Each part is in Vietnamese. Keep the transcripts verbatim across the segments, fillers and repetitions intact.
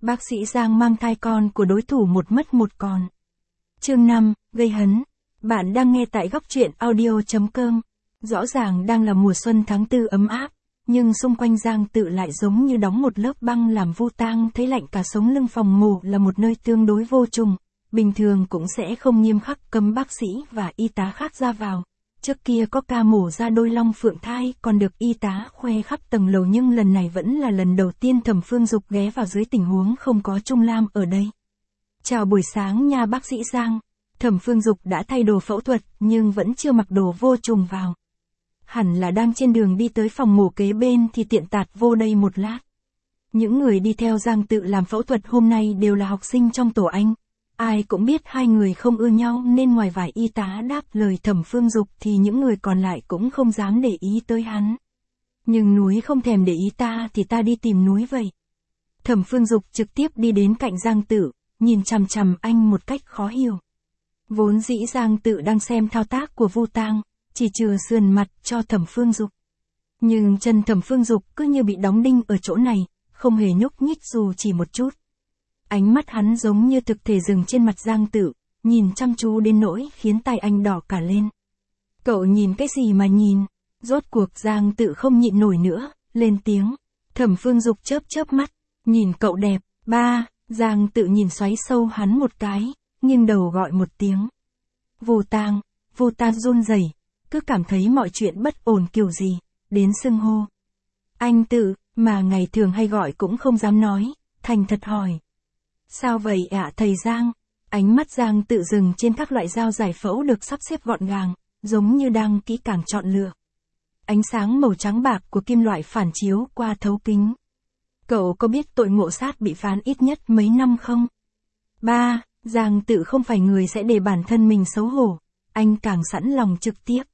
Bác sĩ Giang mang thai con của đối thủ một mất một còn. Chương năm, gây hấn. Bạn đang nghe tại góc truyện audio chấm com. Rõ ràng đang là mùa xuân tháng tư ấm áp, nhưng xung quanh Giang Tự lại giống như đóng một lớp băng làm Vu Tang thấy lạnh cả sống lưng. Phòng mổ là một nơi tương đối vô trùng, bình thường cũng sẽ không nghiêm khắc cấm bác sĩ và y tá khác ra vào. Trước kia có ca mổ ra đôi long phượng thai còn được y tá khoe khắp tầng lầu, nhưng lần này vẫn là lần đầu tiên Thẩm Phương Dục ghé vào dưới tình huống không có Trung Lam ở đây. Chào buổi sáng nha bác sĩ Giang. Thẩm Phương Dục đã thay đồ phẫu thuật nhưng vẫn chưa mặc đồ vô trùng vào. Hẳn là đang trên đường đi tới phòng mổ kế bên thì tiện tạt vô đây một lát. Những người đi theo Giang Tự làm phẫu thuật hôm nay đều là học sinh trong tổ Anh. Ai cũng biết hai người không ưa nhau nên ngoài vài y tá đáp lời Thẩm Phương Dục thì những người còn lại cũng không dám để ý tới hắn. Nhưng núi không thèm để ý ta thì ta đi tìm núi vậy. Thẩm Phương Dục trực tiếp đi đến cạnh Giang Tự, nhìn chằm chằm anh một cách khó hiểu. Vốn dĩ Giang Tự đang xem thao tác của Vu Tang, chỉ chừa sườn mặt cho Thẩm Phương Dục. Nhưng chân Thẩm Phương Dục cứ như bị đóng đinh ở chỗ này, không hề nhúc nhích dù chỉ một chút. Ánh mắt hắn giống như thực thể dừng trên mặt Giang Tự, nhìn chăm chú đến nỗi khiến tai anh đỏ cả lên. Cậu nhìn cái gì mà nhìn? Rốt cuộc Giang Tự không nhịn nổi nữa, lên tiếng. Thẩm Phương Dục chớp chớp mắt, nhìn cậu đẹp. Ba, Giang Tự nhìn xoáy sâu hắn một cái, nghiêng đầu gọi một tiếng. Vu Tang, Vu Tang run rẩy, cứ cảm thấy mọi chuyện bất ổn kiểu gì, đến xưng hô. Anh Tự, mà ngày thường hay gọi cũng không dám nói, thành thật hỏi. Sao vậy ạ thầy Giang? Ánh mắt Giang Tự dừng trên các loại dao giải phẫu được sắp xếp gọn gàng, giống như đang kỹ càng chọn lựa. Ánh sáng màu trắng bạc của kim loại phản chiếu qua thấu kính. Cậu có biết tội ngộ sát bị phán ít nhất mấy năm không? Ba, Giang Tự không phải người sẽ để bản thân mình xấu hổ, anh càng sẵn lòng trực tiếp.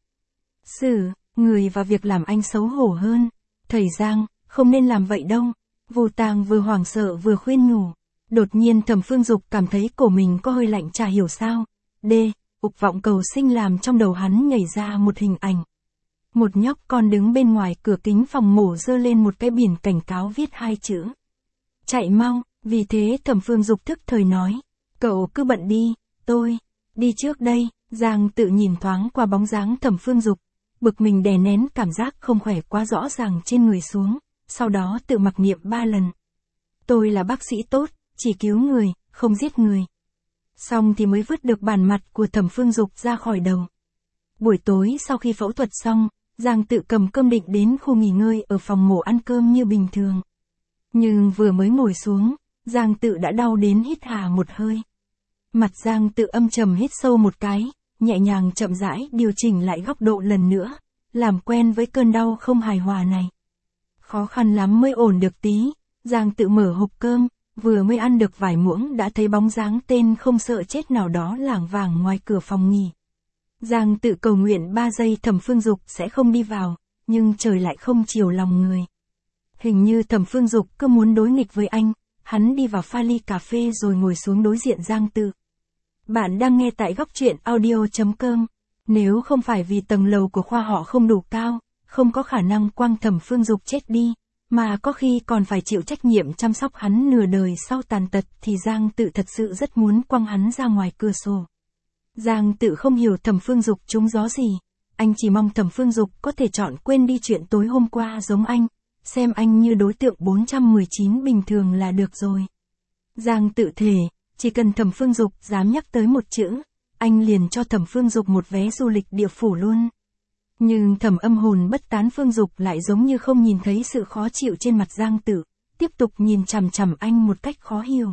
Xử, người và việc làm anh xấu hổ hơn. Thầy Giang, không nên làm vậy đâu. Vu Tang vừa hoảng sợ vừa khuyên nhủ. Đột nhiên Thẩm Phương Dục cảm thấy cổ mình có hơi lạnh, chả hiểu sao. D, ục vọng cầu sinh làm trong đầu hắn nhảy ra một hình ảnh. Một nhóc con đứng bên ngoài cửa kính phòng mổ giơ lên một cái biển cảnh cáo viết hai chữ. Chạy mau, vì thế Thẩm Phương Dục thức thời nói. Cậu cứ bận đi, tôi, đi trước đây. Giang Tự nhìn thoáng qua bóng dáng Thẩm Phương Dục, bực mình đè nén cảm giác không khỏe quá rõ ràng trên người xuống, sau đó tự mặc niệm ba lần. Tôi là bác sĩ tốt, chỉ cứu người, không giết người. Xong thì mới vứt được bản mặt của Thẩm Phương Dục ra khỏi đầu. Buổi tối sau khi phẫu thuật xong, Giang Tự cầm cơm định đến khu nghỉ ngơi ở phòng mổ ăn cơm như bình thường. Nhưng vừa mới ngồi xuống, Giang Tự đã đau đến hít hà một hơi. Mặt Giang Tự âm trầm hít sâu một cái, nhẹ nhàng chậm rãi điều chỉnh lại góc độ lần nữa, làm quen với cơn đau không hài hòa này. Khó khăn lắm mới ổn được tí, Giang Tự mở hộp cơm, vừa mới ăn được vài muỗng đã thấy bóng dáng tên không sợ chết nào đó lảng vảng ngoài cửa phòng nghỉ. Giang Tự cầu nguyện ba giây Thẩm Phương Dục sẽ không đi vào, nhưng trời lại không chiều lòng người. Hình như Thẩm Phương Dục cứ muốn đối nghịch với anh, hắn đi vào pha ly cà phê rồi ngồi xuống đối diện Giang Tự. Bạn đang nghe tại góc truyện audio chấm com. Nếu không phải vì tầng lầu của khoa họ không đủ cao, không có khả năng quăng Thẩm Phương Dục chết đi, mà có khi còn phải chịu trách nhiệm chăm sóc hắn nửa đời sau tàn tật thì Giang Tự thật sự rất muốn quăng hắn ra ngoài cửa sổ. Giang Tự không hiểu Thẩm Phương Dục trúng gió gì, anh chỉ mong Thẩm Phương Dục có thể chọn quên đi chuyện tối hôm qua giống anh, xem anh như đối tượng bốn trăm mười chín bình thường là được rồi. Giang Tự thề, chỉ cần Thẩm Phương Dục dám nhắc tới một chữ, anh liền cho Thẩm Phương Dục một vé du lịch địa phủ luôn. Nhưng Thẩm âm hồn bất tán Phương Dục lại giống như không nhìn thấy sự khó chịu trên mặt Giang Tự, tiếp tục nhìn chằm chằm anh một cách khó hiểu.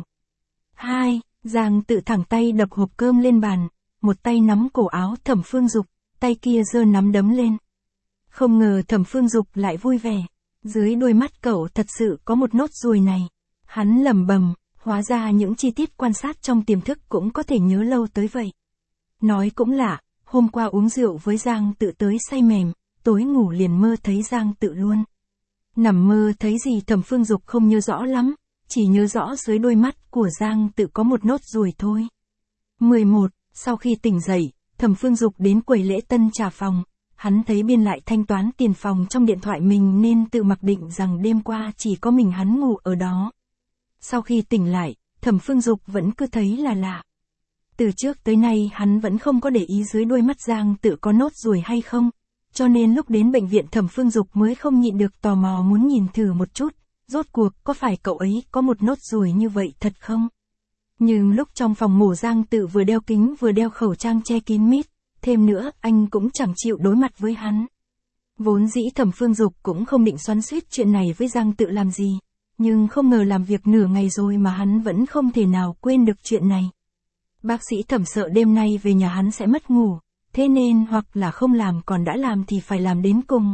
Hai, Giang Tự thẳng tay đập hộp cơm lên bàn, một tay nắm cổ áo Thẩm Phương Dục, tay kia giơ nắm đấm lên. Không ngờ Thẩm Phương Dục lại vui vẻ, dưới đôi mắt cậu thật sự có một nốt ruồi này. Hắn lẩm bẩm, hóa ra những chi tiết quan sát trong tiềm thức cũng có thể nhớ lâu tới vậy. Nói cũng lạ, hôm qua uống rượu với Giang Tự tới say mềm, tối ngủ liền mơ thấy Giang Tự luôn. Nằm mơ thấy gì Thẩm Phương Dục không nhớ rõ lắm, chỉ nhớ rõ dưới đôi mắt của Giang Tự có một nốt ruồi thôi. mười một. Sau khi tỉnh dậy, Thẩm Phương Dục đến quầy lễ tân trả phòng, hắn thấy biên lại thanh toán tiền phòng trong điện thoại mình nên tự mặc định rằng đêm qua chỉ có mình hắn ngủ ở đó. Sau khi tỉnh lại, Thẩm Phương Dục vẫn cứ thấy là lạ. Từ trước tới nay hắn vẫn không có để ý dưới đôi mắt Giang Tự có nốt ruồi hay không, cho nên lúc đến bệnh viện Thẩm Phương Dục mới không nhịn được tò mò muốn nhìn thử một chút, rốt cuộc có phải cậu ấy có một nốt ruồi như vậy thật không? Nhưng lúc trong phòng mổ Giang Tự vừa đeo kính vừa đeo khẩu trang che kín mít, thêm nữa anh cũng chẳng chịu đối mặt với hắn. Vốn dĩ Thẩm Phương Dục cũng không định xoắn xuýt chuyện này với Giang Tự làm gì, nhưng không ngờ làm việc nửa ngày rồi mà hắn vẫn không thể nào quên được chuyện này. Bác sĩ Thẩm sợ đêm nay về nhà hắn sẽ mất ngủ, thế nên hoặc là không làm còn đã làm thì phải làm đến cùng.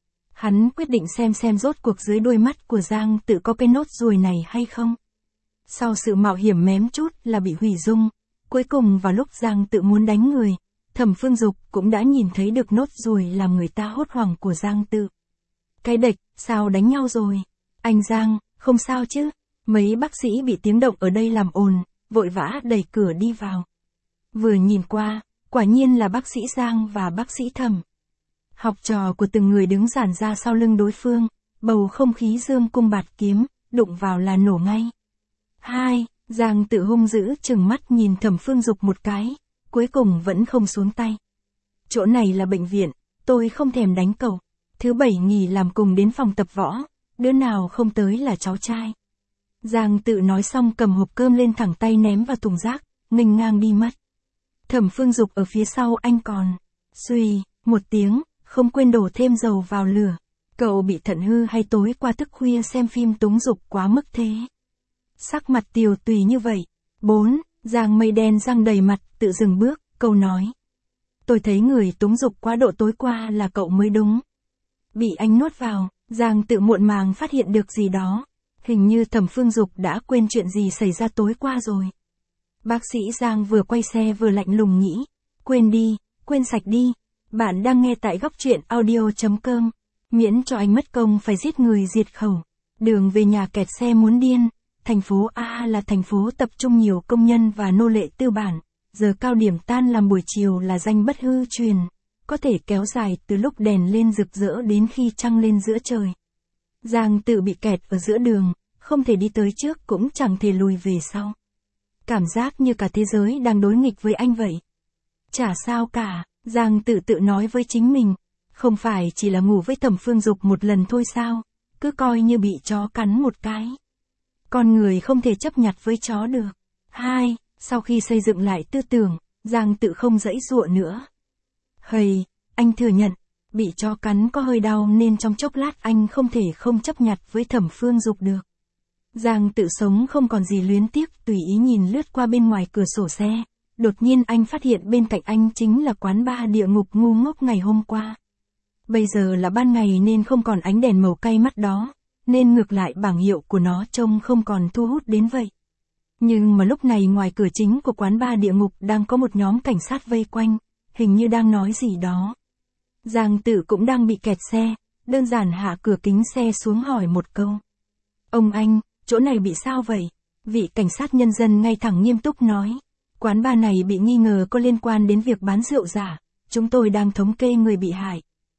Hắn quyết định xem xem rốt cuộc dưới đôi mắt của Giang Tự có cái nốt ruồi này hay không. Sau sự mạo hiểm mém chút là bị hủy dung, cuối cùng vào lúc Giang Tự muốn đánh người, Thẩm Phương Dục cũng đã nhìn thấy được nốt ruồi làm người ta hốt hoảng của Giang Tự. Cái đệch, sao đánh nhau rồi? Anh Giang, không sao chứ? Mấy bác sĩ bị tiếng động ở đây làm ồn, vội vã đẩy cửa đi vào. Vừa nhìn qua, quả nhiên là bác sĩ Giang và bác sĩ Thẩm. Học trò của từng người đứng dàn ra sau lưng đối phương, bầu không khí dương cung bạt kiếm, đụng vào là nổ ngay. Hai, Giang Tự hung dữ chừng mắt nhìn Thẩm Phương Dục một cái, cuối cùng vẫn không xuống tay. Chỗ này là bệnh viện, tôi không thèm đánh cậu. Thứ bảy nghỉ làm cùng đến phòng tập võ, đứa nào không tới là cháu trai. Giang Tự nói xong cầm hộp cơm lên thẳng tay ném vào thùng rác, nghênh ngang đi mất. Thẩm Phương Dục ở phía sau anh còn, suy, một tiếng, không quên đổ thêm dầu vào lửa. Cậu bị thận hư hay tối qua thức khuya xem phim túng dục quá mức thế? Sắc mặt tiều tùy như vậy. Bốn, Giang Mây đen răng đầy mặt, tự dừng bước, câu nói. Tôi thấy người túng dục quá độ tối qua là cậu mới đúng. Bị anh nuốt vào, Giang Tự muộn màng phát hiện được gì đó. Hình như Thẩm Phương Dục đã quên chuyện gì xảy ra tối qua rồi. Bác sĩ Giang vừa quay xe vừa lạnh lùng nghĩ. Quên đi, quên sạch đi. Bạn đang nghe tại góc truyện audio chấm com. Miễn cho anh mất công phải giết người diệt khẩu. Đường về nhà kẹt xe muốn điên. Thành phố A là thành phố tập trung nhiều công nhân và nô lệ tư bản. Giờ cao điểm tan làm buổi chiều là danh bất hư truyền. Có thể kéo dài từ lúc đèn lên rực rỡ đến khi trăng lên giữa trời. Giang Tự bị kẹt ở giữa đường, không thể đi tới trước cũng chẳng thể lùi về sau. Cảm giác như cả thế giới đang đối nghịch với anh vậy. Chả sao cả, Giang Tự tự nói với chính mình. Không phải chỉ là ngủ với Thẩm Phương Dục một lần thôi sao, cứ coi như bị chó cắn một cái. Con người không thể chấp nhặt với chó được. Hai, sau khi xây dựng lại tư tưởng, Giang Tự không giãy giụa nữa. Hầy, anh thừa nhận, bị chó cắn có hơi đau nên trong chốc lát anh không thể không chấp nhặt với Thẩm Phương Dục được. Giang Tự sống không còn gì luyến tiếc, tùy ý nhìn lướt qua bên ngoài cửa sổ xe. Đột nhiên anh phát hiện bên cạnh anh chính là quán bar địa ngục ngu ngốc ngày hôm qua. Bây giờ là ban ngày nên không còn ánh đèn màu cay mắt đó, nên ngược lại bảng hiệu của nó trông không còn thu hút đến vậy. Nhưng mà lúc này ngoài cửa chính của quán bar địa ngục đang có một nhóm cảnh sát vây quanh, hình như đang nói gì đó. Giang Tự cũng đang bị kẹt xe, đơn giản hạ cửa kính xe xuống hỏi một câu. Ông anh, chỗ này bị sao vậy? Vị cảnh sát nhân dân ngay thẳng nghiêm túc nói. Quán bar này bị nghi ngờ có liên quan đến việc bán rượu giả, chúng tôi đang thống kê người bị hại.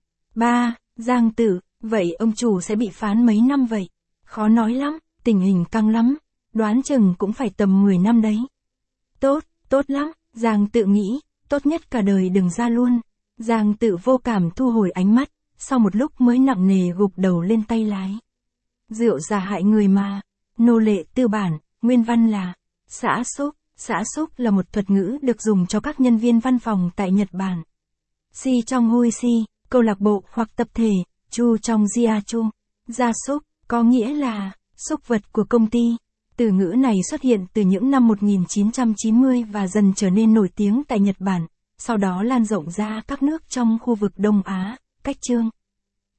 Ba, Giang Tự, vậy ông chủ sẽ bị phán mấy năm vậy? Khó nói lắm, tình hình căng lắm, đoán chừng cũng phải tầm mười năm đấy. Tốt, tốt lắm, Giang Tự nghĩ, tốt nhất cả đời đừng ra luôn. Giang Tự vô cảm thu hồi ánh mắt, sau một lúc mới nặng nề gục đầu lên tay lái. Rượu giả hại người mà, nô lệ tư bản, nguyên văn là, xã xúc, xã xúc là một thuật ngữ được dùng cho các nhân viên văn phòng tại Nhật Bản. Si trong hui si, câu lạc bộ hoặc tập thể, chu trong gia chu, gia súc, có nghĩa là, súc vật của công ty. Từ ngữ này xuất hiện từ những năm một nghìn chín trăm chín mươi và dần trở nên nổi tiếng tại Nhật Bản, sau đó lan rộng ra các nước trong khu vực Đông Á, cách chương.